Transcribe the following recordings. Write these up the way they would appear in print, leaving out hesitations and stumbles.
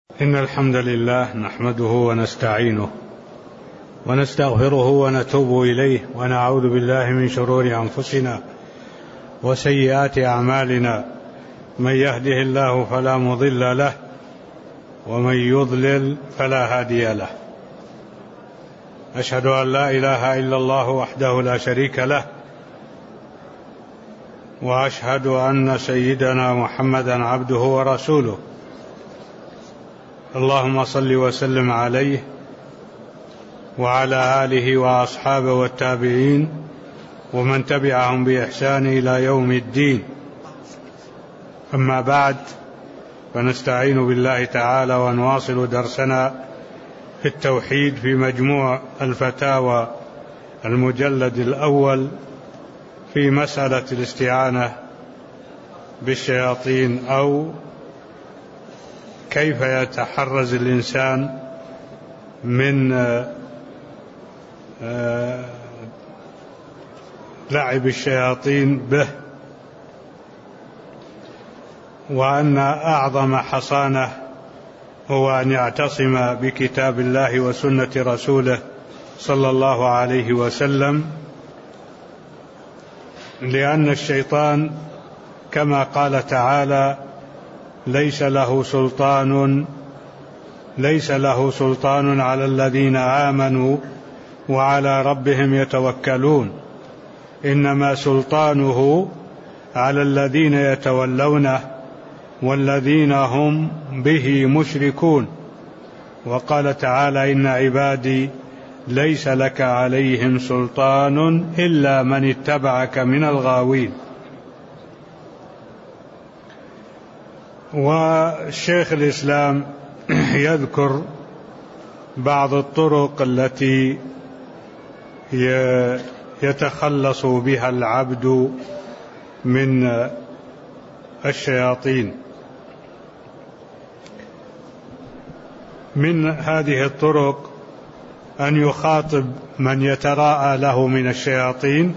إن الحمد لله نحمده ونستعينه ونستغفره ونتوب إليه ونعوذ بالله من شرور أنفسنا وسيئات أعمالنا، من يهده الله فلا مضل له ومن يضلل فلا هادي له. أشهد أن لا إله إلا الله وحده لا شريك له، وأشهد أن سيدنا محمدا عبده ورسوله. اللهم صل وسلم عليه وعلى آله وأصحابه والتابعين ومن تبعهم بإحسان إلى يوم الدين. أما بعد، فنستعين بالله تعالى ونواصل درسنا في التوحيد في مجموع الفتاوى المجلد الأول في مسألة الاستعانة بالشياطين، أو كيف يتحرز الإنسان من لعب الشياطين به، وأن أعظم حصانة هو أن يعتصم بكتاب الله وسنة رسوله صلى الله عليه وسلم، لأن الشيطان كما قال تعالى ليس له سلطان على الذين آمنوا وعلى ربهم يتوكلون، إنما سلطانه على الذين يتولونه والذين هم به مشركون. وقال تعالى إن عبادي ليس لك عليهم سلطان إلا من اتبعك من الغاوين. وشيخ الإسلام يذكر بعض الطرق التي يتخلص بها العبد من الشياطين. من هذه الطرق أن يخاطب من يتراءى له من الشياطين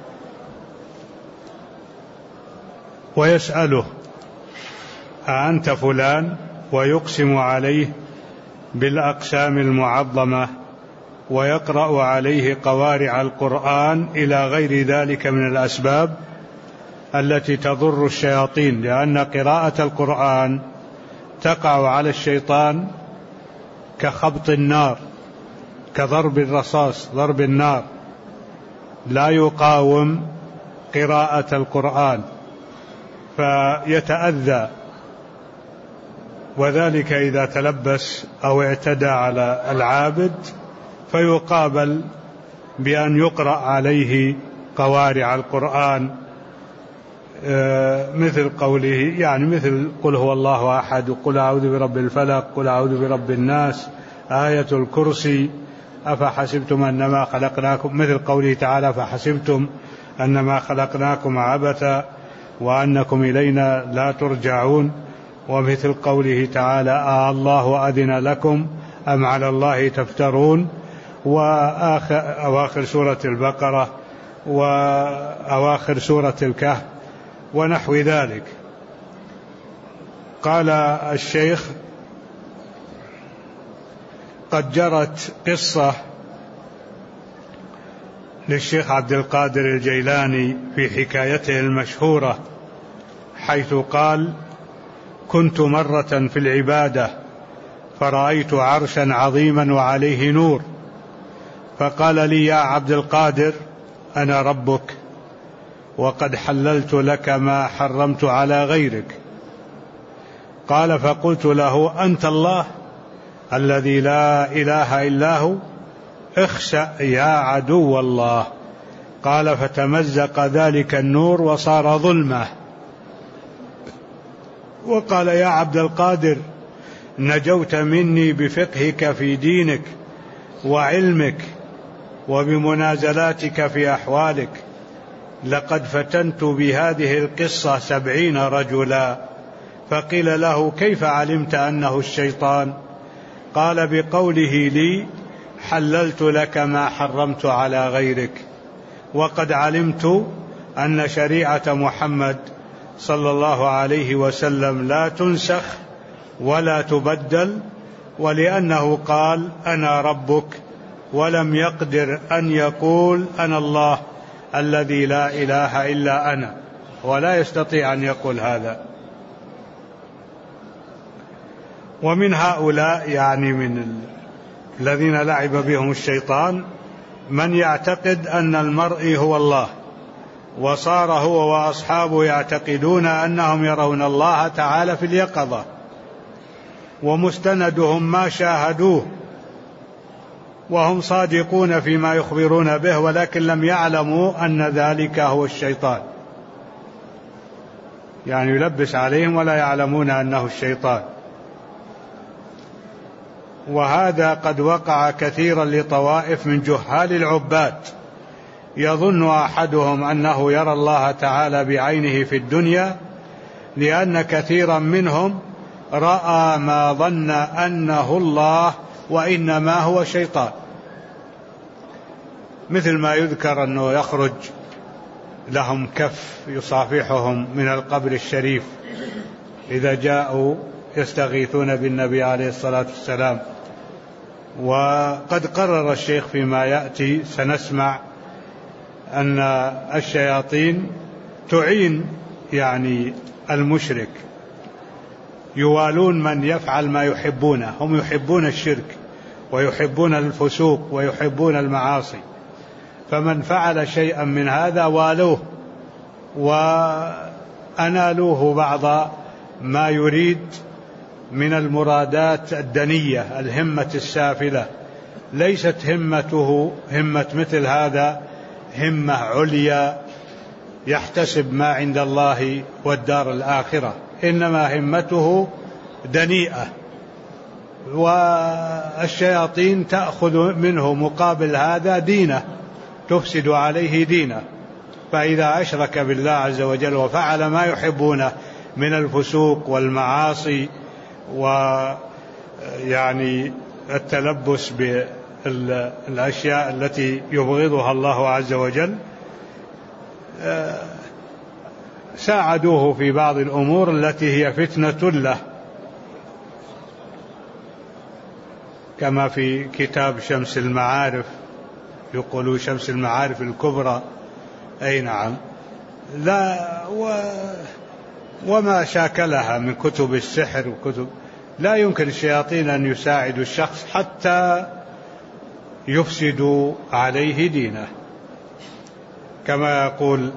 ويسأله أأنت فلان، ويقسم عليه بالأقسام المعظمة، ويقرأ عليه قوارع القرآن إلى غير ذلك من الأسباب التي تضر الشياطين، لأن قراءة القرآن تقع على الشيطان كخبط النار، كضرب الرصاص، ضرب النار، لا يقاوم قراءة القرآن فيتأذى، وذلك إذا تلبس أو اعتدى على العابد فيقابل بأن يقرأ عليه قوارع القرآن، مثل قوله، يعني مثل قل هو الله أحد، قل أعوذ برب الفلق، قل أعوذ برب الناس، آية الكرسي، أفحسبتم أنما خلقناكم، مثل قوله تعالى فحسبتم أنما خلقناكم عبثا وأنكم إلينا لا ترجعون، ومثل قوله تعالى الله أذن لكم أم على الله تفترون، وأواخر سورة البقرة وأواخر سورة الكهف ونحو ذلك. قال الشيخ قد جرت قصة للشيخ عبد القادر الجيلاني في حكايته المشهورة، حيث قال كنت مرة في العبادة فرأيت عرشا عظيما وعليه نور، فقال لي يا عبد القادر أنا ربك وقد حللت لك ما حرمت على غيرك. قال فقلت له أنت الله الذي لا إله إلا هو، اخسأ يا عدو الله. قال فتمزق ذلك النور وصار ظلمة. وقال يا عبد القادر نجوت مني بفقهك في دينك وعلمك وبمنازلاتك في أحوالك، لقد فتنت بهذه القصة 70 رجلا. فقيل له كيف علمت أنه الشيطان؟ قال بقوله لي حللت لك ما حرمت على غيرك، وقد علمت أن شريعة محمد صلى الله عليه وسلم لا تنسخ ولا تبدل، ولأنه قال أنا ربك ولم يقدر أن يقول أنا الله الذي لا إله إلا أنا، ولا يستطيع أن يقول هذا. ومن هؤلاء يعني من الذين لعب بهم الشيطان من يعتقد أن المرء هو الله، وصار هو وأصحابه يعتقدون أنهم يرون الله تعالى في اليقظة، ومستندهم ما شاهدوه، وهم صادقون فيما يخبرون به، ولكن لم يعلموا أن ذلك هو الشيطان، يعني يلبس عليهم ولا يعلمون أنه الشيطان. وهذا قد وقع كثيرا لطوائف من جهال العباد، يظن أحدهم أنه يرى الله تعالى بعينه في الدنيا، لأن كثيرا منهم رأى ما ظن أنه الله وإنما هو شيطان، مثل ما يذكر أنه يخرج لهم كف يصافحهم من القبر الشريف إذا جاءوا يستغيثون بالنبي عليه الصلاة والسلام. وقد قرر الشيخ فيما يأتي سنسمع أن الشياطين تعين يعني المشرك، يوالون من يفعل ما يحبونه، هم يحبون الشرك ويحبون الفسوق ويحبون المعاصي، فمن فعل شيئا من هذا والوه وأنالوه بعض ما يريد من المرادات الدنية الهمة السافلة. ليست همته همة مثل هذا همة عليا يحتسب ما عند الله والدار الآخرة، إنما همته دنيئة، والشياطين تأخذ منه مقابل هذا دينه، تفسد عليه دينه. فإذا أشرك بالله عز وجل وفعل ما يحبونه من الفسوق والمعاصي ويعني التلبس بالأشياء التي يبغضها الله عز وجل، ساعدوه في بعض الأمور التي هي فتنة له، كما في كتاب شمس المعارف، يقولوا شمس المعارف الكبرى، أي نعم، لا وما شاكلها من كتب السحر وكتب، لا يمكن الشياطين أن يساعدوا الشخص حتى يفسدوا عليه دينه، كما يقول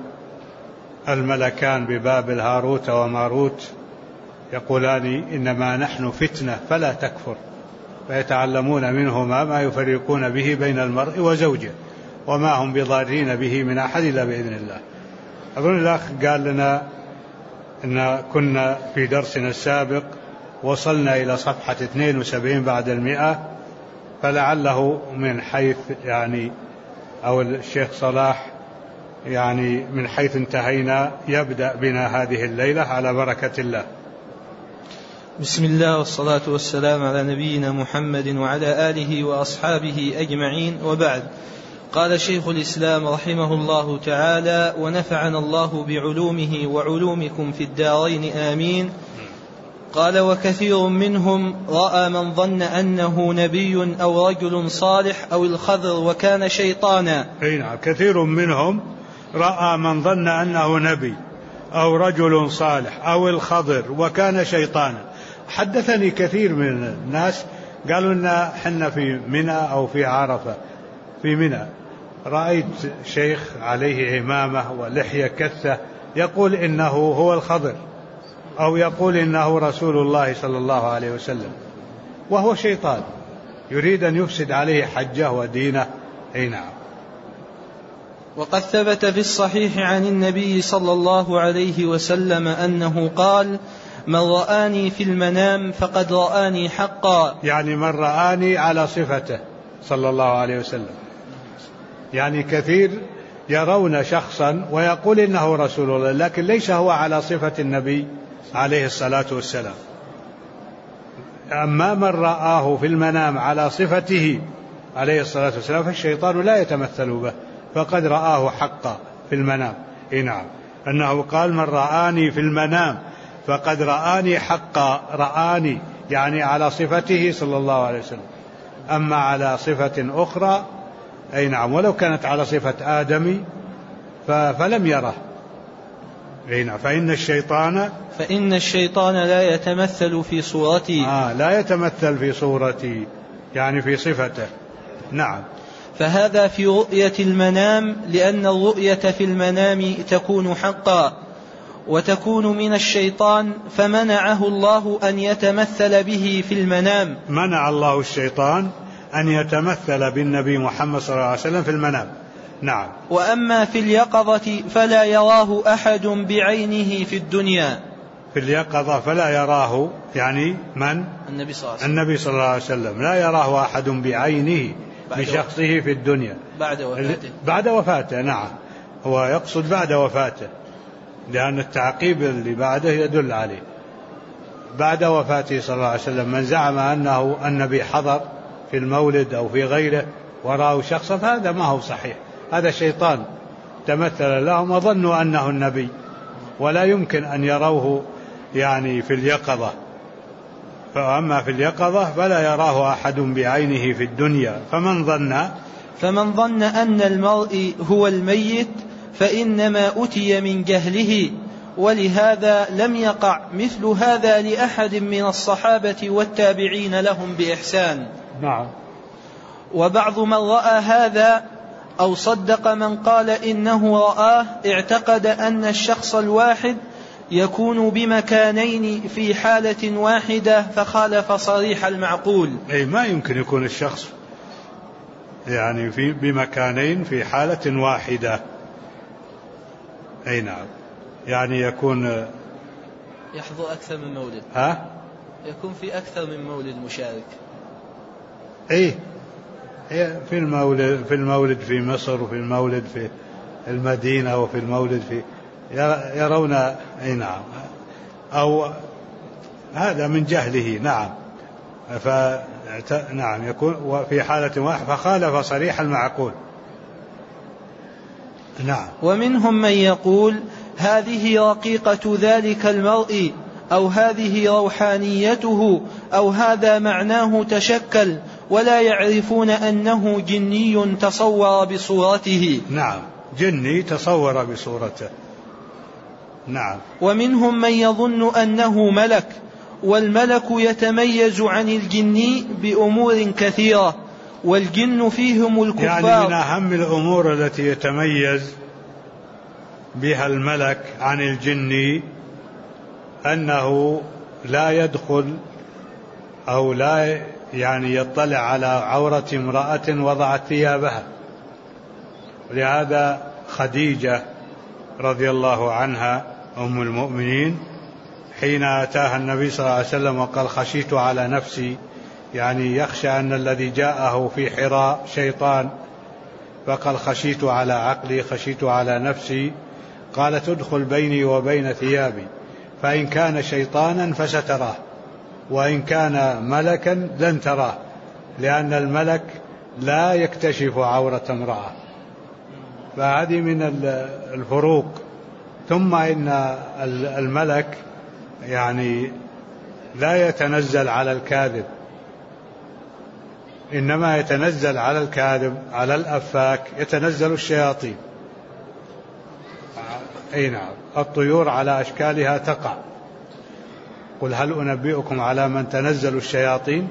الملكان ببابل هاروت وماروت، يقولان إنما نحن فتنة فلا تكفر، فيتعلمون منهما ما يفرقون به بين المرء وزوجه، وما هم بضارين به من أحد إلا بإذن الله. أظن الأخ قال لنا إن كنا في درسنا السابق وصلنا إلى صفحة 72 بعد 100، فلعله من حيث يعني أو الشيخ صلاح يعني من حيث انتهينا يبدأ بنا هذه الليلة على بركة الله. بسم الله والصلاة والسلام على نبينا محمد وعلى آله وأصحابه أجمعين، وبعد. قال شيخ الإسلام رحمه الله تعالى: ونفعنا الله بعلومه وعلومكم في الدارين آمين. قال: وكثير منهم رأى من ظن أنه نبي أو رجل صالح أو الخضر وكان شيطانا. نعم، كثير منهم رأى من ظن أنه نبي أو رجل صالح أو الخضر وكان شيطانا. حدثني كثير من الناس قالوا لنا حنا في منى أو في عرفة، في منى رأيت شيخ عليه عمامة ولحية كثة يقول إنه هو الخضر، أو يقول إنه رسول الله صلى الله عليه وسلم، وهو شيطان يريد أن يفسد عليه حجه ودينه. أي نعم. وقد ثبت في الصحيح عن النبي صلى الله عليه وسلم أنه قال: من رآني في المنام فقد رآني حقا، يعني من رآني على صفته صلى الله عليه وسلم. يعني كثير يرون شخصا ويقول إنه رسول الله، لكن ليس هو على صفة النبي عليه الصلاة والسلام. أما من رآه في المنام على صفته عليه الصلاة والسلام فالشيطان لا يتمثل به، فقد رآه حقا في المنام. نعم، أنه قال: من رآني في المنام فقد رآني حقا. رآني يعني على صفته صلى الله عليه وسلم. أما على صفة أخرى أي نعم، ولو كانت على صفة آدمي فلم يره. أي نعم، فإن الشيطان لا يتمثل في صورتي. لا يتمثل في صورتي يعني في صفته. نعم. فهذا في رؤية المنام، لأن الرؤية في المنام تكون حقا وتكون من الشيطان، فمنعه الله أن يتمثل به في المنام. منع الله الشيطان أن يتمثل بالنبي محمد صلى الله عليه وسلم في المنام. نعم. وأما في اليقظة فلا يراه أحد بعينه في الدنيا. في اليقظة فلا يراه يعني من؟ النبي صلى الله عليه وسلم لا يراه أحد بعينه بشخصه في الدنيا بعد وفاته. نعم، هو يقصد بعد وفاته، لأن التعقيب اللي بعده يدل عليه. بعد وفاته صلى الله عليه وسلم من زعم أنه النبي حضر في المولد أو في غيره وراه شخصا فهذا ما هو صحيح، هذا شيطان تمثل لهم وظنوا أنه النبي، ولا يمكن أن يروه يعني في اليقظة. فأما في اليقظة فلا يراه أحد بعينه في الدنيا. فمن ظن أن المرء هو الميت فإنما أتي من جهله، ولهذا لم يقع مثل هذا لأحد من الصحابة والتابعين لهم بإحسان. نعم. وبعض من رأى هذا أو صدق من قال إنه رآه اعتقد أن الشخص الواحد يكون بمكانين في حالة واحدة، فخالف صريح المعقول. أي ما يمكن يكون الشخص يعني بمكانين في حالة واحدة. أي نعم، يعني يكون يحضر أكثر من مولد. يكون في أكثر من مولد مشارك. أي في المولد في مصر، وفي المولد في المدينة، وفي المولد في يرون. أي نعم، أو هذا من جهله. نعم. نعم يكون في حالة واحدة فخالف صريح المعقول. نعم. ومنهم من يقول هذه رقيقة ذلك المرء، أو هذه روحانيته، أو هذا معناه تشكل، ولا يعرفون أنه جني تصور بصورته. نعم، جني تصور بصورته. نعم. ومنهم من يظن أنه ملك، والملك يتميز عن الجن بأمور كثيرة، والجن فيهم الكفار. يعني من أهم الأمور التي يتميز بها الملك عن الجن أنه لا يدخل أو لا يعني يطلع على عورة امرأة وضعت ثيابها. ولهذا خديجة رضي الله عنها أم المؤمنين حين أتاها النبي صلى الله عليه وسلم وقال خشيت على نفسي، يعني يخشى أن الذي جاءه في حراء شيطان، فقال خشيت على عقلي، خشيت على نفسي. قالت ادخل بيني وبين ثيابي، فإن كان شيطانا فستراه، وإن كان ملكا لن تراه، لأن الملك لا يكتشف عورة امرأة. فهذه من الفروق. ثم إن الملك يعني لا يتنزل على الكاذب، إنما يتنزل على الكاذب، على الأفاك يتنزل الشياطين. أي نعم، الطيور على أشكالها تقع. قل هل أنبئكم على من تنزل الشياطين؟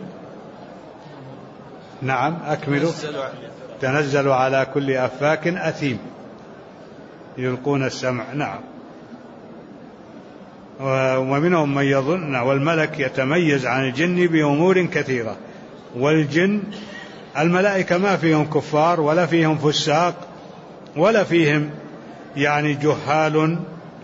نعم أكملوا. تنزل على كل أفاك أثيم يلقون السمع. نعم. ومنهم من يظن والملك يتميز عن الجن بأمور كثيرة. والجن الملائكة ما فيهم كفار ولا فيهم فساق ولا فيهم يعني جهال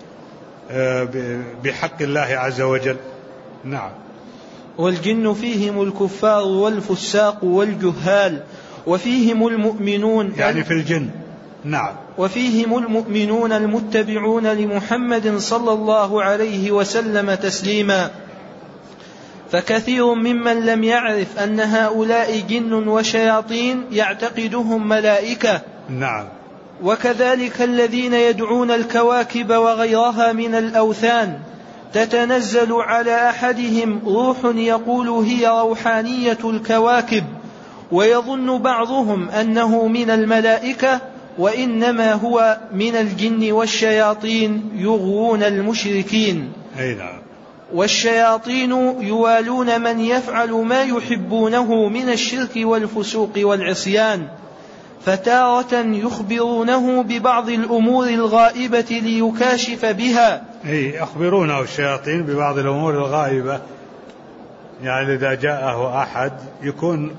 بحق الله عز وجل. نعم. والجن فيهم الكفار والفساق والجهال، وفيهم المؤمنون يعني في الجن. نعم. وفيهم المؤمنون المتبعون لمحمد صلى الله عليه وسلم تسليما. فكثير ممن لم يعرف أن هؤلاء جن وشياطين يعتقدهم ملائكة. نعم. وكذلك الذين يدعون الكواكب وغيرها من الأوثان تتنزل على أحدهم روح يقول هي روحانية الكواكب، ويظن بعضهم أنه من الملائكة، وإنما هو من الجن والشياطين يغوون المشركين. والشياطين يوالون من يفعل ما يحبونه من الشرك والفسوق والعصيان، فتارة يخبرونه ببعض الأمور الغائبة ليكاشف بها. يخبرونه الشياطين ببعض الأمور الغائبة، يعني إذا جاءه أحد يكون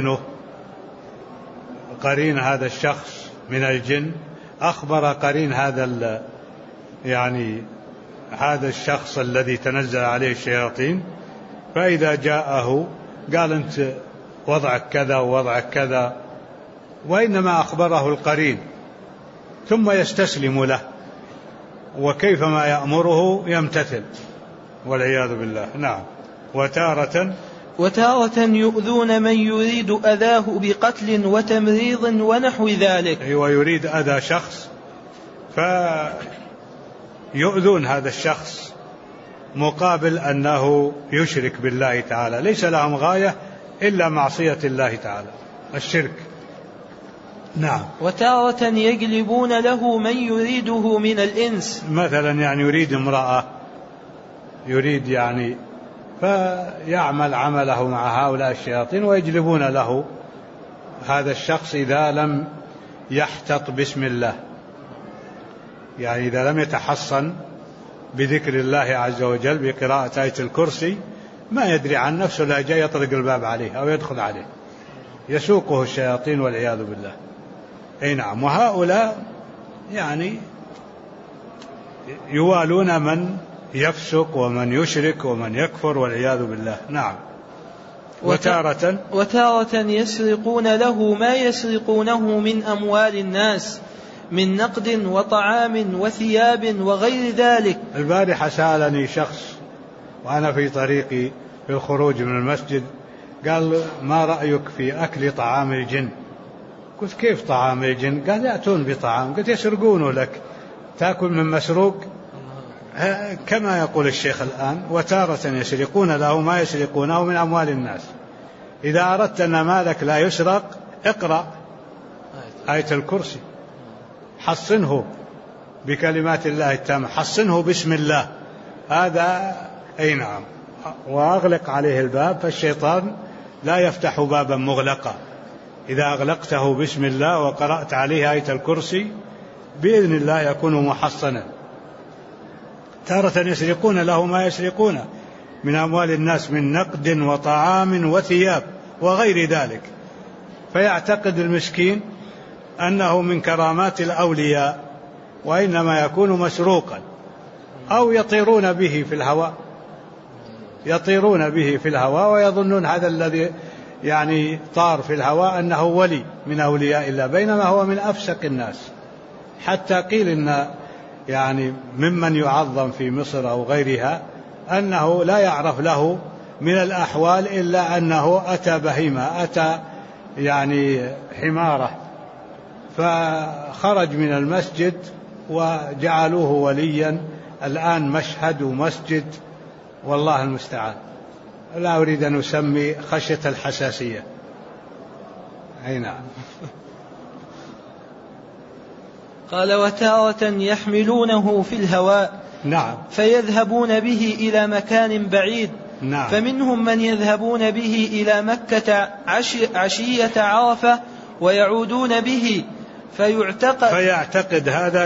قرين هذا الشخص من الجن، أخبر قرين هذا الشخص الذي تنزل عليه الشياطين، فإذا جاءه قال أنت وضعك كذا ووضعك كذا، وإنما أخبره القرين ثم يستسلم له، وكيفما يأمره يمتثل والعياذ بالله. نعم. وتارة يؤذون من يريد أذاه بقتل وتمريض ونحو ذلك. ويريد أذى شخص فيؤذون هذا الشخص مقابل أنه يشرك بالله تعالى، ليس لهم غاية إلا معصية الله تعالى، الشرك. نعم. وتارة يجلبون له من يريده من الإنس، مثلا يعني يريد امرأة، يريد فيعمل عمله مع هؤلاء الشياطين ويجلبون له هذا الشخص إذا لم يحتط باسم الله، يعني إذا لم يتحصن بذكر الله عز وجل بقراءة آية الكرسي، ما يدري عن نفسه لا جاي يطرق الباب عليه أو يدخل عليه، يسوقه الشياطين والعياذ بالله. نعم. وهؤلاء يوالون من يفسق ومن يشرك ومن يكفر والعياذ بالله. نعم. وتارة يسرقون له ما يسرقونه من أموال الناس من نقد وطعام وثياب وغير ذلك. البارحة سألني شخص وأنا في طريقي في الخروج من المسجد، قال ما رأيك في أكل طعام الجن؟ قلت كيف طعام الجن؟ قال يأتون بطعام. قلت يسرقونه لك، تأكل من مسروق؟ كما يقول الشيخ الآن، وتارة يسرقون له ما يسرقونه من أموال الناس. إذا أردت أن مالك لا يسرق اقرأ آية الكرسي، حصنه بكلمات الله التامة، حصنه باسم الله، هذا نعم، وأغلق عليه الباب، فالشيطان لا يفتح بابا مغلقا. إذا أغلقته باسم الله وقرأت عليه آية الكرسي بإذن الله يكون محصنا. تارة يسرقون له ما يسرقون من أموال الناس من نقد وطعام وثياب وغير ذلك، فيعتقد المسكين أنه من كرامات الأولياء، وإنما يكون مسروقا، أو يطيرون به في الهواء ويظنون هذا الذي طار في الهواء أنه ولي من أولياء الله، بينما هو من أفسق الناس. حتى قيل إن ممن يعظم في مصر أو غيرها أنه لا يعرف له من الأحوال إلا أنه أتى بهيمة، أتى حمارة، فخرج من المسجد وجعلوه وليا. الآن مشهد ومسجد، والله المستعان، لا أريد أن أسمي خشية الحساسية. نعم. قال وتارة يحملونه في الهواء. نعم. فيذهبون به إلى مكان بعيد. نعم. فمنهم من يذهبون به إلى مكة عشية عرفة ويعودون به فيعتقد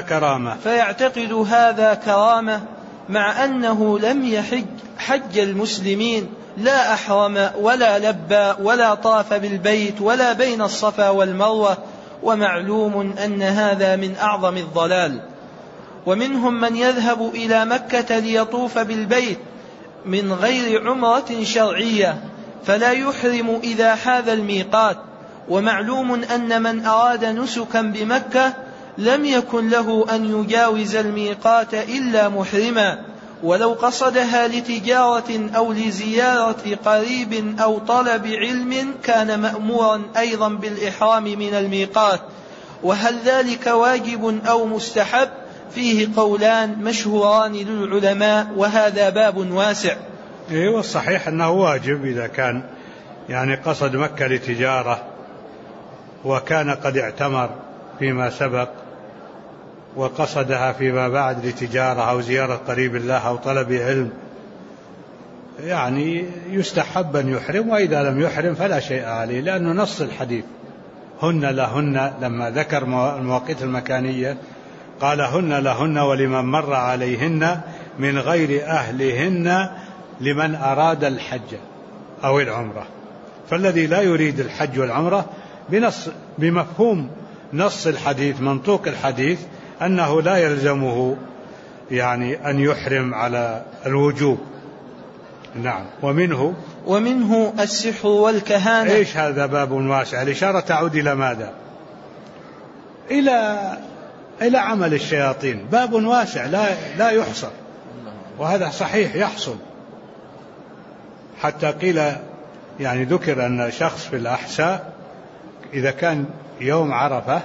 هذا كرامة مع أنه لم يحج حج المسلمين، لا أحرم ولا لبى ولا طاف بالبيت ولا بين الصفا والمروة، ومعلوم أن هذا من أعظم الضلال. ومنهم من يذهب إلى مكة ليطوف بالبيت من غير عمرة شرعية، فلا يحرم إذا حاذ الميقات. ومعلوم أن من أراد نسكا بمكة لم يكن له أن يجاوز الميقات إلا محرما، ولو قصدها لتجارة أو لزيارة قريب أو طلب علم كان مأمورا أيضا بالإحرام من الميقات. وهل ذلك واجب أو مستحب؟ فيه قولان مشهوران للعلماء، وهذا باب واسع. والصحيح أنه واجب إذا كان يعني قصد مكة لتجارة وكان قد اعتمر فيما سبق وقصدها فيما بعد لتجارة أو زيارة قريب الله أو طلب علم، يعني يستحب أن يحرم، وإذا لم يحرم فلا شيء عليه، لأنه نص الحديث هن لهن لما ذكر المواقيت المكانية قال هن لهن ولمن مر عليهن من غير أهلهن لمن أراد الحج أو العمرة. فالذي لا يريد الحج والعمرة بمفهوم نص الحديث منطوق الحديث أنه لا يلزمه يعني أن يحرم على الوجوب. نعم. ومنه السحر والكهانة. إيش هذا باب واسع؟ الإشارة تعود إلى ماذا؟ إلى عمل الشياطين. باب واسع لا يحصر، وهذا صحيح يحصل. حتى قيل يعني ذكر أن شخص في الأحساء إذا كان يوم عرفة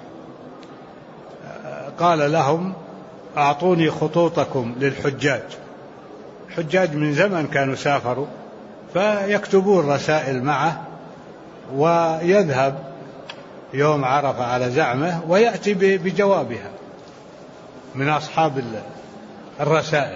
قال لهم أعطوني خطوطكم للحجاج. الحجاج من زمن كانوا سافروا فيكتبون رسائل معه ويذهب يوم عرفة على زعمه ويأتي بجوابها من أصحاب الرسائل.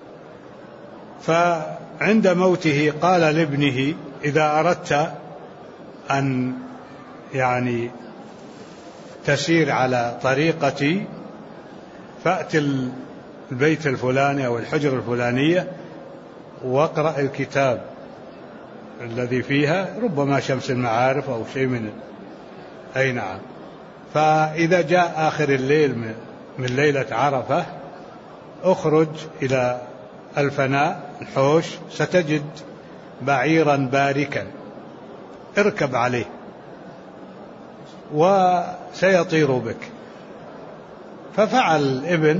فعند موته قال لابنه إذا أردت أن يعني تسير على طريقتي فأت البيت الفلاني أو الحجر الفلانية واقرأ الكتاب الذي فيها، ربما شمس المعارف أو شيء من أي نعم. فإذا جاء آخر الليل من ليلة عرفة أخرج إلى الفناء الحوش ستجد بعيرا باركا اركب عليه وسيطير بك. ففعل الابن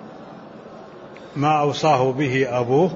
ما أوصاه به أبوه،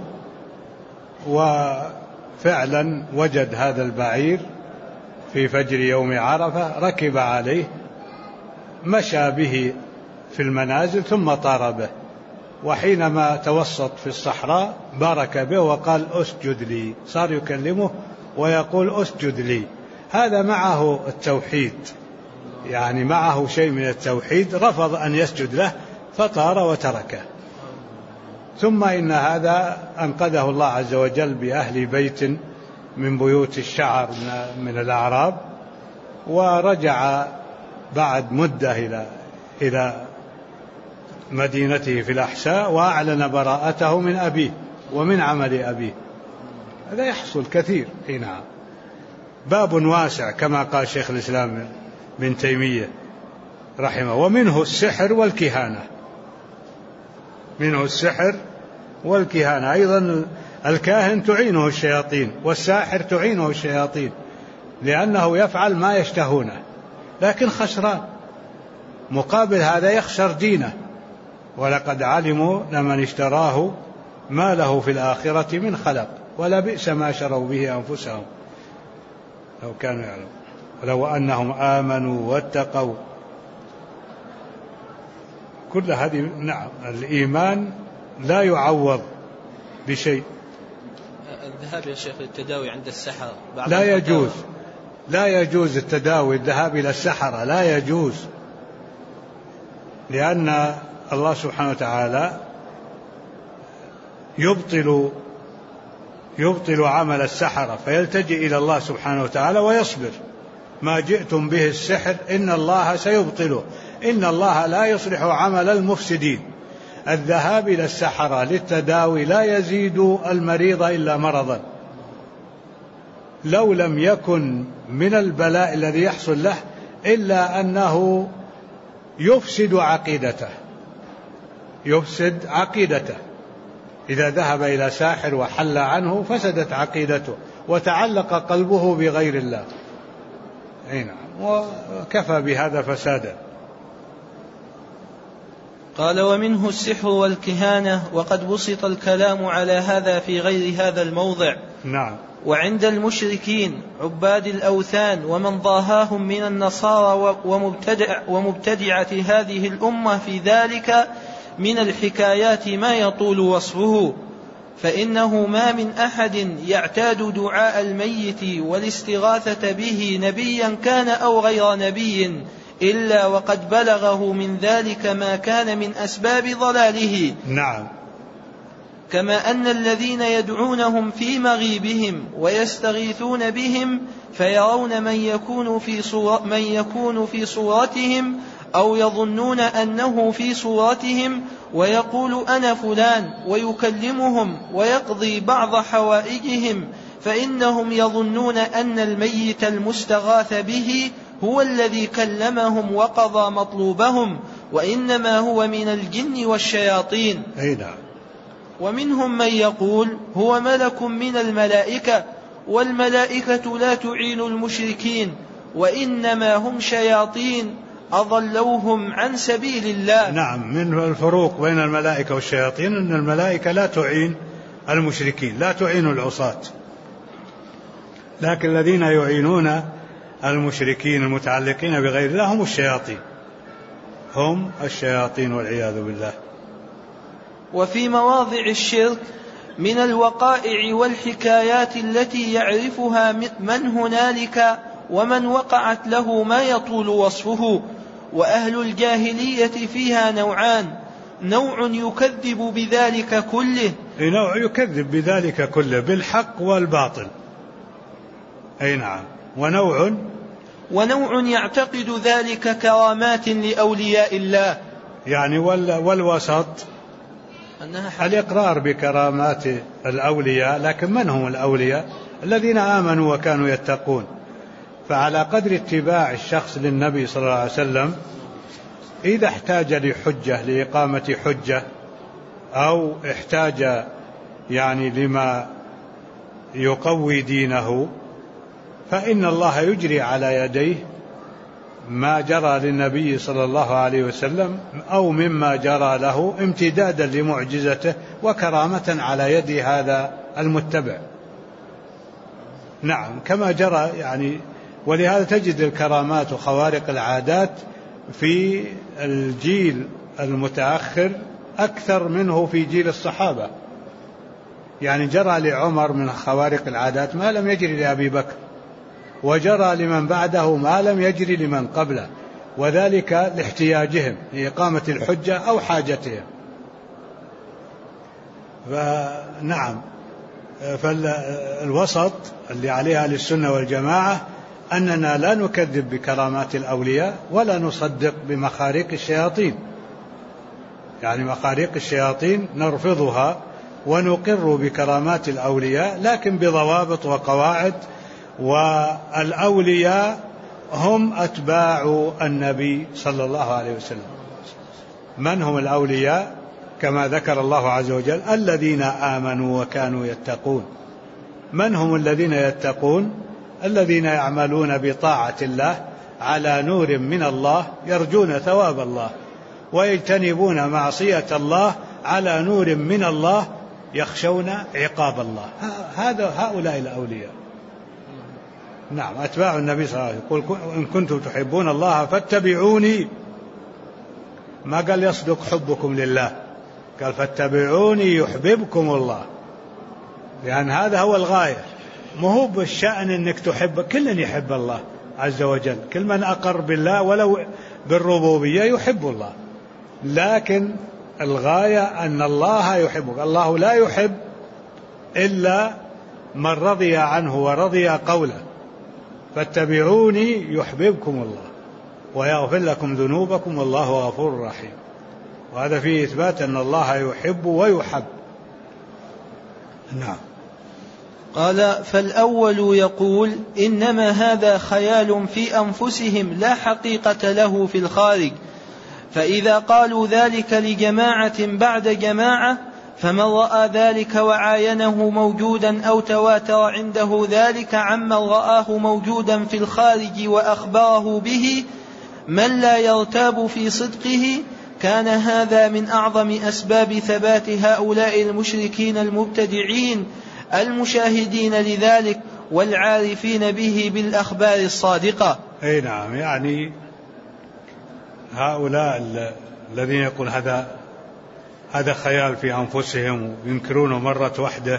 وفعلا وجد هذا البعير في فجر يوم عرفة، ركب عليه مشى به في المنازل ثم طار به، وحينما توسط في الصحراء بارك به وقال أسجد لي. صار يكلمه ويقول أسجد لي. هذا معه التوحيد، يعني معه شيء من التوحيد، رفض أن يسجد له فطار وتركه. ثم إن هذا أنقذه الله عز وجل بأهل بيت من بيوت الشعر من الأعراب، ورجع بعد مدة إلى مدينته في الأحساء وأعلن براءته من أبيه ومن عمل أبيه. هذا يحصل كثير. نعم. باب واسع كما قال شيخ الإسلام ابن تيمية رحمه. ومنه السحر والكهانة. منه السحر والكهانة أيضا. الكاهن تعينه الشياطين والساحر تعينه الشياطين، لأنه يفعل ما يشتهونه لكن خسران، مقابل هذا يخسر دينه. ولقد علموا لمن اشتراه ما له في الآخرة من خلق ولا بئس ما شروا به أنفسهم لو كانوا يعلمون ولو أنهم آمنوا واتقوا. كل هذه نعم. الإيمان لا يعوض بشيء. الذهاب يا شيخ للتداوي عند السحرة لا يجوز التداوي، الذهاب إلى السحرة لا يجوز، لأن الله سبحانه وتعالى يبطل عمل السحرة، فيلتجئ إلى الله سبحانه وتعالى ويصبر. ما جئتم به السحر إن الله سيبطله، إن الله لا يصلح عمل المفسدين. الذهاب إلى السحرة للتداوي لا يزيد المريض إلا مرضا، لو لم يكن من البلاء الذي يحصل له إلا أنه يفسد عقيدته. إذا ذهب إلى ساحر وحل عنه فسدت عقيدته وتعلق قلبه بغير الله. وكفى بهذا فسادا. قال ومنه السحر والكهانة، وقد بسط الكلام على هذا في غير هذا الموضع. نعم. وعند المشركين عباد الأوثان ومن ضاهاهم من النصارى ومبتدعة هذه الأمة في ذلك من الحكايات ما يطول وصفه، فإنه ما من أحد يعتاد دعاء الميت والاستغاثة به نبيا كان أو غير نبي إلا وقد بلغه من ذلك ما كان من أسباب ضلاله. نعم. كما أن الذين يدعونهم في مغيبهم ويستغيثون بهم فيرون من يكون في صورتهم أو يظنون أنه في صورتهم ويقول أنا فلان ويكلمهم ويقضي بعض حوائجهم، فإنهم يظنون أن الميت المستغاث به هو الذي كلمهم وقضى مطلوبهم، وإنما هو من الجن والشياطين. ومنهم من يقول هو ملك من الملائكة، والملائكة لا تعين المشركين، وإنما هم شياطين أضلوهم عن سبيل الله. نعم، من الفروق بين الملائكة والشياطين أن الملائكة لا تعين المشركين، لا تعين العصاة، لكن الذين يعينون المشركين المتعلقين بغير الله هم الشياطين، هم الشياطين والعياذ بالله. وفي مواضع الشرك من الوقائع والحكايات التي يعرفها من هنالك ومن وقعت له ما يطول وصفه، وأهل الجاهلية فيها نوعان: نوع يكذب بذلك كله، نوع يكذب بذلك كله بالحق والباطل، أي نعم، ونوع يعتقد ذلك كرامات لأولياء الله، يعني والوسط الإقرار بكرامات الأولياء، لكن من هم الأولياء؟ الذين آمنوا وكانوا يتقون. فعلى قدر اتباع الشخص للنبي صلى الله عليه وسلم، إذا احتاج لحجة لإقامة حجة أو احتاج يعني لما يقوي دينه، فإن الله يجري على يديه ما جرى للنبي صلى الله عليه وسلم أو مما جرى له امتدادا لمعجزته وكرامة على يد هذا المتبع. نعم، كما جرى يعني، ولهذا تجد الكرامات وخوارق العادات في الجيل المتأخر أكثر منه في جيل الصحابة. يعني جرى لعمر من خوارق العادات ما لم يجري لأبي بكر، وجرى لمن بعده ما لم يجري لمن قبله، وذلك لاحتياجهم لإقامة الحجة أو حاجتهم. فنعم، فالوسط اللي عليها للسنة والجماعة أننا لا نكذب بكرامات الأولياء ولا نصدق بمخاريق الشياطين، يعني مخاريق الشياطين نرفضها ونقر بكرامات الأولياء، لكن بضوابط وقواعد. والأولياء هم أتباع النبي صلى الله عليه وسلم. من هم الأولياء؟ كما ذكر الله عز وجل: الذين آمنوا وكانوا يتقون. من هم الذين يتقون؟ الذين يعملون بطاعة الله على نور من الله يرجون ثواب الله، ويجتنبون معصية الله على نور من الله يخشون عقاب الله. هؤلاء الأولياء. نعم، أتباع النبي صلى الله عليه وسلم. يقول: إن كنتم تحبون الله فاتبعوني. ما قال يصدق حبكم لله، قال فاتبعوني يحببكم الله، لأن هذا هو الغاية. مو بالشأن أنك تحب، كل يحب الله عز وجل، كل من أقر بالله ولو بالربوبية يحب الله، لكن الغاية أن الله يحبك. الله لا يحب إلا من رضي عنه ورضي قوله. فاتبعوني يحببكم الله ويغفر لكم ذنوبكم والله غفور رحيم. وهذا فيه إثبات أن الله يحب ويحب. نعم. قال: فالأول يقول إنما هذا خيال في أنفسهم لا حقيقة له في الخارج، فإذا قالوا ذلك لجماعة بعد جماعة فمن رأى ذلك وعاينه موجودا أو تواتر عنده ذلك عمن رآه موجودا في الخارج وأخبره به من لا يرتاب في صدقه، كان هذا من أعظم أسباب ثبات هؤلاء المشركين المبتدعين المشاهدين لذلك والعارفين به بالأخبار الصادقة. أي نعم، يعني هؤلاء الذين يقول هذا خيال في أنفسهم وينكرونه مرة واحدة،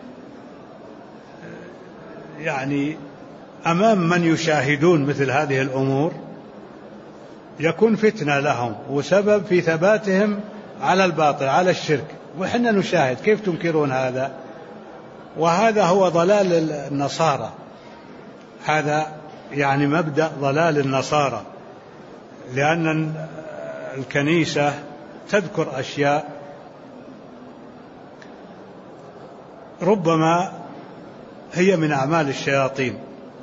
يعني أمام من يشاهدون مثل هذه الأمور يكون فتنة لهم وسبب في ثباتهم على الباطل على الشرك، وإحنا نشاهد، كيف تنكرون هذا؟ وهذا هو ضلال النصارى، هذا يعني مبدأ ضلال النصارى، لأن الكنيسة تذكر أشياء ربما هي من أعمال الشياطين،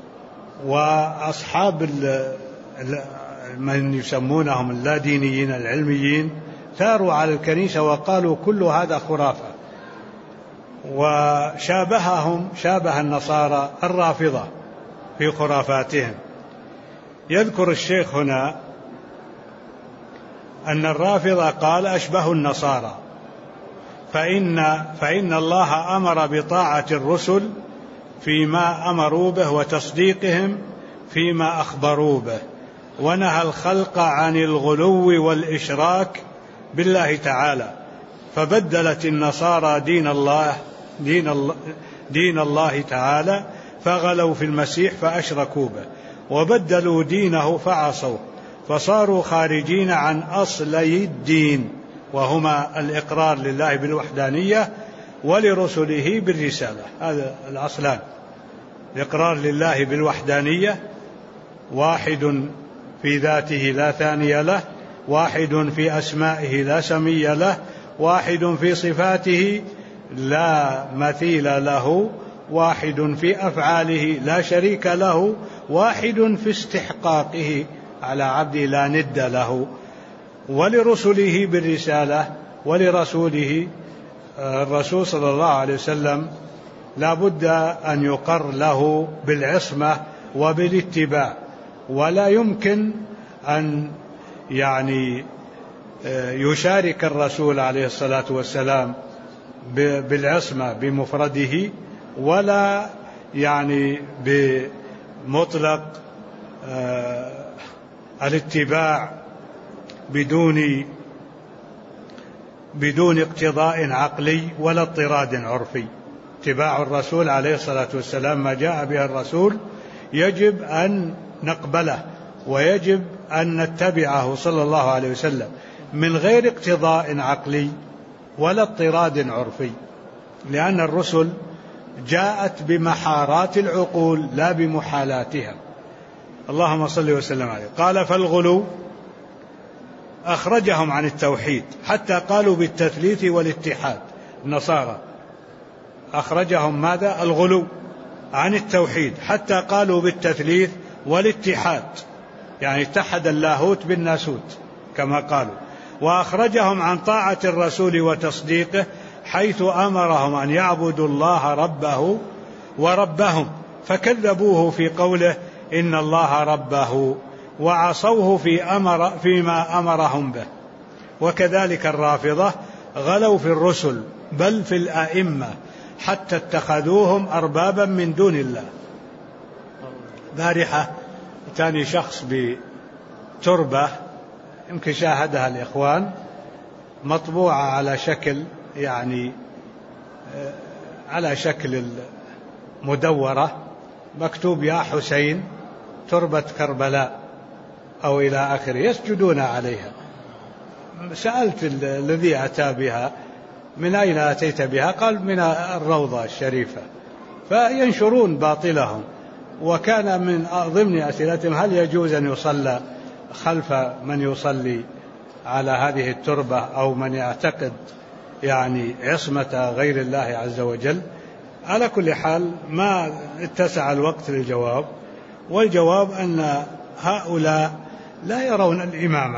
وأصحاب من يسمونهم اللادينيين العلميين ثاروا على الكنيسة وقالوا كل هذا خرافة، شابه النصارى الرافضة في خرافاتهم. يذكر الشيخ هنا أن الرافضة قال أشبه النصارى، فإن الله أمر بطاعة الرسل فيما أمروا به وتصديقهم فيما أخبروا به، ونهى الخلق عن الغلو والإشراك بالله تعالى، فبدلت النصارى دين الله تعالى فغلوا في المسيح فأشركوا به، وبدلوا دينه فعصوه، فصاروا خارجين عن أصلي الدين، وهما الإقرار لله بالوحدانية ولرسله بالرسالة. هذا الأصلان، الإقرار لله بالوحدانية، واحد في ذاته لا ثاني له، واحد في أسمائه لا سمي له، واحد في صفاته لا مثيل له، واحد في أفعاله لا شريك له، واحد في استحقاقه على عبده لا ند له، ولرسله بالرسالة، ولرسوله الرسول صلى الله عليه وسلم لا بد أن يقر له بالعصمة وبالاتباع، ولا يمكن أن يشارك الرسول عليه الصلاة والسلام بالعصمة بمفرده، ولا بمطلق الاتباع بدون اقتضاء عقلي ولا اضطراد عرفي. اتباع الرسول عليه الصلاة والسلام، ما جاء به الرسول يجب أن نقبله، ويجب أن نتبعه صلى الله عليه وسلم من غير اقتضاء عقلي ولا اضطراد عرفي، لأن الرسل جاءت بمحارات العقول لا بمحالاتها. اللهم صل وسلم عليه. قال فالغلو أخرجهم عن التوحيد حتى قالوا بالتثليث والاتحاد. النصارى أخرجهم ماذا؟ الغلو عن التوحيد حتى قالوا بالتثليث والاتحاد، يعني اتحد اللاهوت بالناسوت كما قالوا. وأخرجهم عن طاعة الرسول وتصديقه حيث أمرهم أن يعبدوا الله ربه وربهم، فكذبوه في قوله إن الله ربه، وعصوه فيما أمرهم به. وكذلك الرافضة غلوا في الرسل بل في الأئمة حتى اتخذوهم أربابا من دون الله. بارحة ثاني شخص بتربة يمكن شاهدها الإخوان، مطبوعة على شكل على شكل مدورة، مكتوب يا حسين تربة كربلاء أو إلى آخره، يسجدون عليها. سألت الذي أتى بها من أين أتيت بها؟ قال من الروضة الشريفة. فينشرون باطلهم. وكان من ضمن أسئلتهم هل يجوز أن يصلى خلف من يصلي على هذه التربة أو من يعتقد عصمة غير الله عز وجل. على كل حال ما اتسع الوقت للجواب، والجواب أن هؤلاء لا يرون الإمامة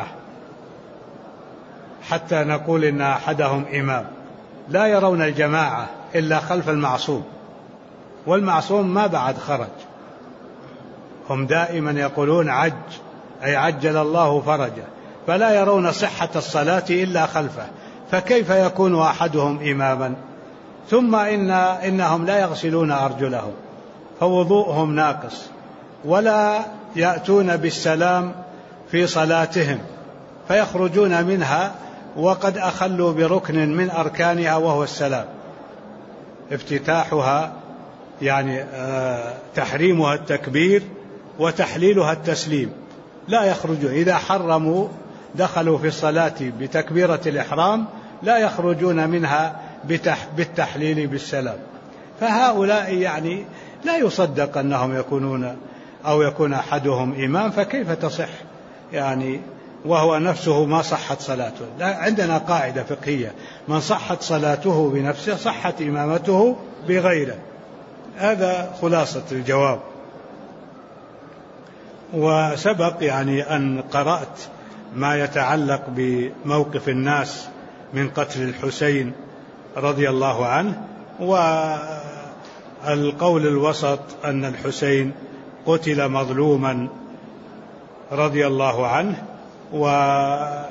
حتى نقول إن أحدهم إمام، لا يرون الجماعة إلا خلف المعصوم، والمعصوم ما بعد خرج. هم دائما يقولون أي عجل الله فرجه، فلا يرون صحة الصلاة إلا خلفه، فكيف يكون أحدهم إماما؟ ثم إنهم لا يغسلون أرجلهم، فوضوءهم ناقص، ولا يأتون بالسلام في صلاتهم، فيخرجون منها وقد أخلوا بركن من أركانها وهو السلام، افتتاحها يعني تحريمها التكبير وتحليلها التسليم. لا يخرجون إذا حرموا دخلوا في الصلاة بتكبيرة الإحرام لا يخرجون منها بالتحليل بالسلام. فهؤلاء يعني لا يصدق أنهم يكونون أو يكون أحدهم إمام، فكيف تصح يعني وهو نفسه ما صحت صلاته؟ عندنا قاعدة فقهية: من صحت صلاته بنفسه صحت إمامته بغيره. هذا خلاصة الجواب. وسبق يعني أن قرأت ما يتعلق بموقف الناس من قتل الحسين رضي الله عنه، والقول الوسط أن الحسين قتل مظلوما رضي الله عنه، ولا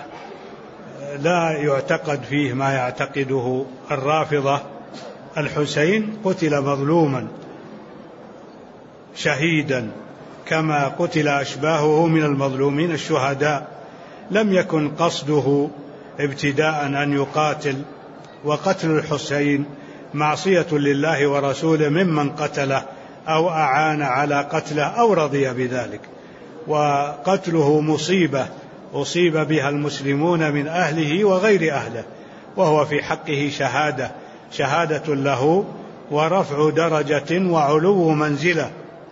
يعتقد فيه ما يعتقده الرافضة. الحسين قتل مظلوما شهيدا كما قتل أشباهه من المظلومين الشهداء، لم يكن قصده ابتداء أن يقاتل، وقتل الحسين معصية لله ورسوله ممن قتله أو أعان على قتله أو رضي بذلك، وقتله مصيبة أصيب بها المسلمون من أهله وغير أهله، وهو في حقه شهادة له ورفع درجة وعلو منزلة،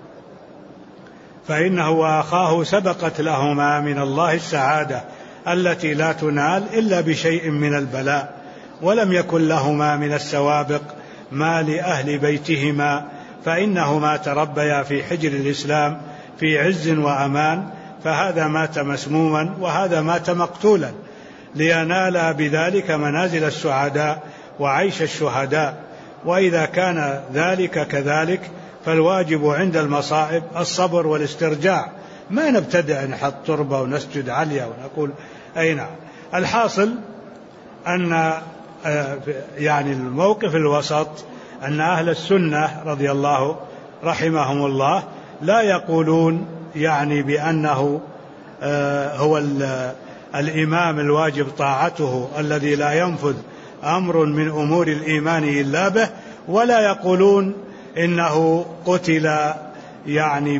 فإنه وأخاه سبقت لهما من الله السعادة التي لا تنال إلا بشيء من البلاء، ولم يكن لهما من السوابق ما لأهل بيتهما، فإنهما تربيا في حجر الإسلام في عز وأمان، فهذا مات مسموما وهذا مات مقتولا، لينالا بذلك منازل السعداء وعيش الشهداء. وإذا كان ذلك كذلك فالواجب عند المصائب الصبر والاسترجاع، ما نبتدع نحط تربة ونسجد عليها ونقول أي نعم. الحاصل أن يعني الموقف الوسط أن أهل السنة رضي الله رحمهم الله لا يقولون يعني بأنه هو الإمام الواجب طاعته الذي لا ينفذ أمر من أمور الإيمان إلا به، ولا يقولون إنه قتل يعني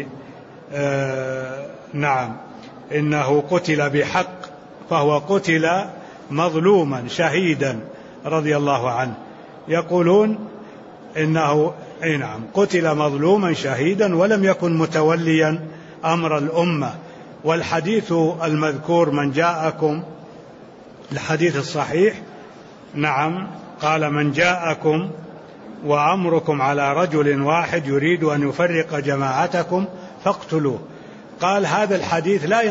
نعم إنه قتل بحق، فهو قتل مظلوما شهيدا رضي الله عنه. يقولون إنه نعم قتل مظلوما شهيدا ولم يكن متوليا أمر الأمة. والحديث المذكور من جاءكم، الحديث الصحيح نعم قال: من جاءكم وأمركم على رجل واحد يريد أن يفرق جماعتكم فاقتلوه. قال هذا الحديث لا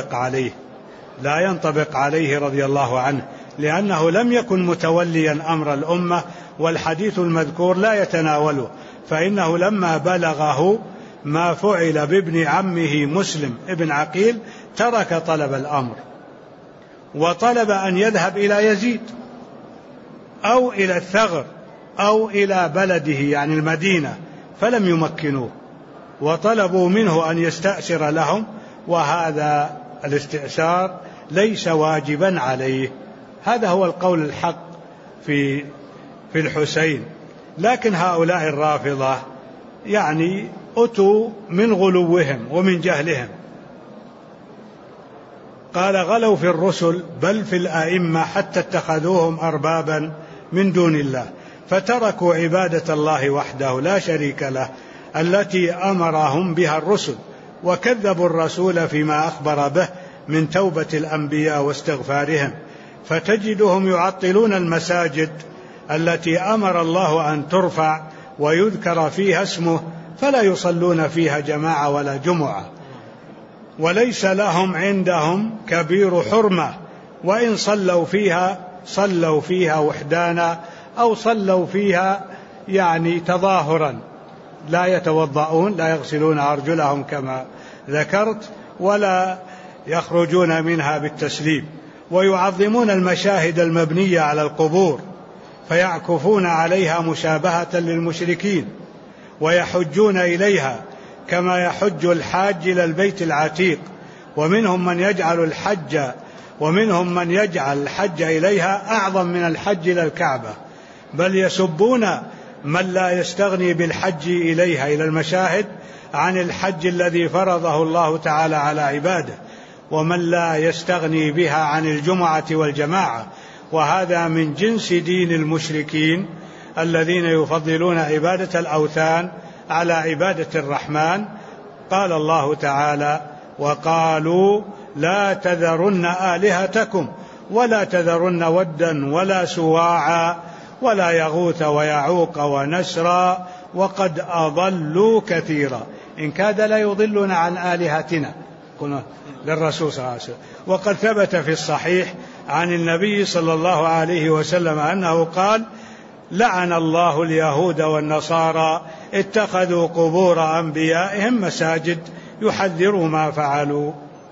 ينطبق عليه رضي الله عنه، لأنه لم يكن متوليا أمر الأمة، والحديث المذكور لا يتناوله، فإنه لما بلغه ما فعل بابن عمه مسلم ابن عقيل ترك طلب الأمر وطلب أن يذهب إلى يزيد أو إلى الثغر أو إلى بلده يعني المدينة، فلم يمكنوه وطلبوا منه أن يستأسر لهم، وهذا الاستئسار ليس واجبا عليه. هذا هو القول الحق في الحسين. لكن هؤلاء الرافضة يعني أتوا من غلوهم ومن جهلهم. قال: غلوا في الرسل بل في الأئمة حتى اتخذوهم أربابا من دون الله، فتركوا عبادة الله وحده لا شريك له التي أمرهم بها الرسل، وكذبوا الرسول فيما أخبر به من توبة الأنبياء واستغفارهم، فتجدهم يعطلون المساجد التي أمر الله أن ترفع ويذكر فيها اسمه، فلا يصلون فيها جماعة ولا جمعة، وليس لهم عندهم كبير حرمة، وإن صلوا فيها وحدانا أو صلوا فيها يعني تظاهرا، لا يتوضؤون، لا يغسلون أرجلهم كما ذكرت، ولا يخرجون منها بالتسليم، ويعظمون المشاهد المبنية على القبور، فيعكفون عليها مشابهة للمشركين ويحجون إليها كما يحج الحاج إلى البيت العتيق، ومنهم من يجعل الحج إليها أعظم من الحج إلى الكعبة، بل يسبون من لا يستغني بالحج إليها إلى المشاهد عن الحج الذي فرضه الله تعالى على عباده، ومن لا يستغني بها عن الجمعة والجماعة، وهذا من جنس دين المشركين الذين يفضلون عبادة الأوثان على عبادة الرحمن. قال الله تعالى: وقالوا لا تذرن آلهتكم ولا تذرن ودا ولا سواعا ولا يغوث ويعوق ونسرا وقد أضلوا كثيرا إن كاد لا يضلون عن آلهتنا، للرسول صلى الله عليه وسلم. وقد ثبت في الصحيح عن النبي صلى الله عليه وسلم أنه قال: لعن الله اليهود والنصارى اتخذوا قبور أنبيائهم مساجد يحذروا ما فعلوا.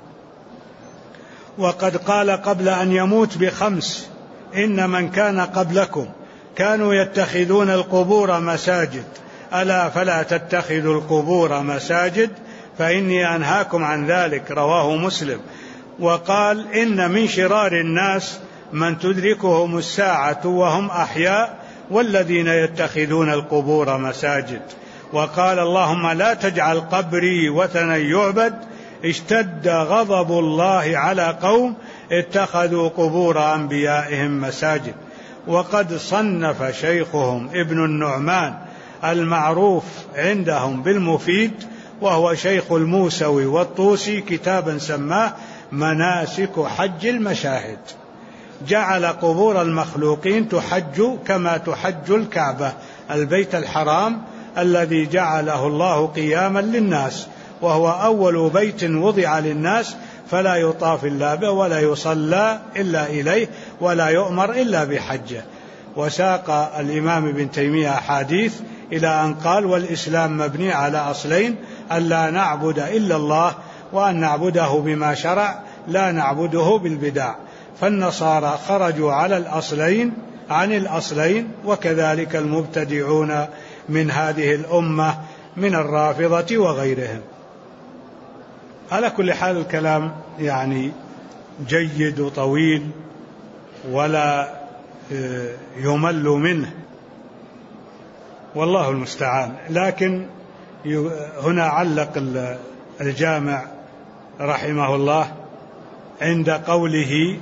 وقد قال قبل أن يموت ب5: إن من كان قبلكم كانوا يتخذون القبور مساجد، ألا فلا تتخذوا القبور مساجد فإني أنهاكم عن ذلك، رواه مسلم. وقال: إن من شرار الناس من تدركهم الساعة وهم أحياء والذين يتخذون القبور مساجد. وقال: اللهم لا تجعل قبري وثنا يعبد، اشتد غضب الله على قوم اتخذوا قبور أنبيائهم مساجد. وقد صنف شيخهم ابن النعمان المعروف عندهم بالمفيد، وهو شيخ الموسوي والطوسي، كتابا سماه مناسك حج المشاهد، جعل قبور المخلوقين تحج كما تحج الكعبة، البيت الحرام الذي جعله الله قياما للناس، وهو أول بيت وضع للناس، فلا يطاف إلا به ولا يصلى إلا إليه ولا يؤمر إلا بحجه. وساق الإمام ابن تيمية أحاديث إلى أن قال: والإسلام مبني على أصلين: أن لا نعبد إلا الله، وأن نعبده بما شرع، لا نعبده بالبدع. فالنصارى خرجوا عن الأصلين، وكذلك المبتدعون من هذه الأمة من الرافضة وغيرهم. على كل حال الكلام يعني جيد وطويل ولا يمل منه، والله المستعان. لكن هنا علق الجامع رحمه الله عند قوله: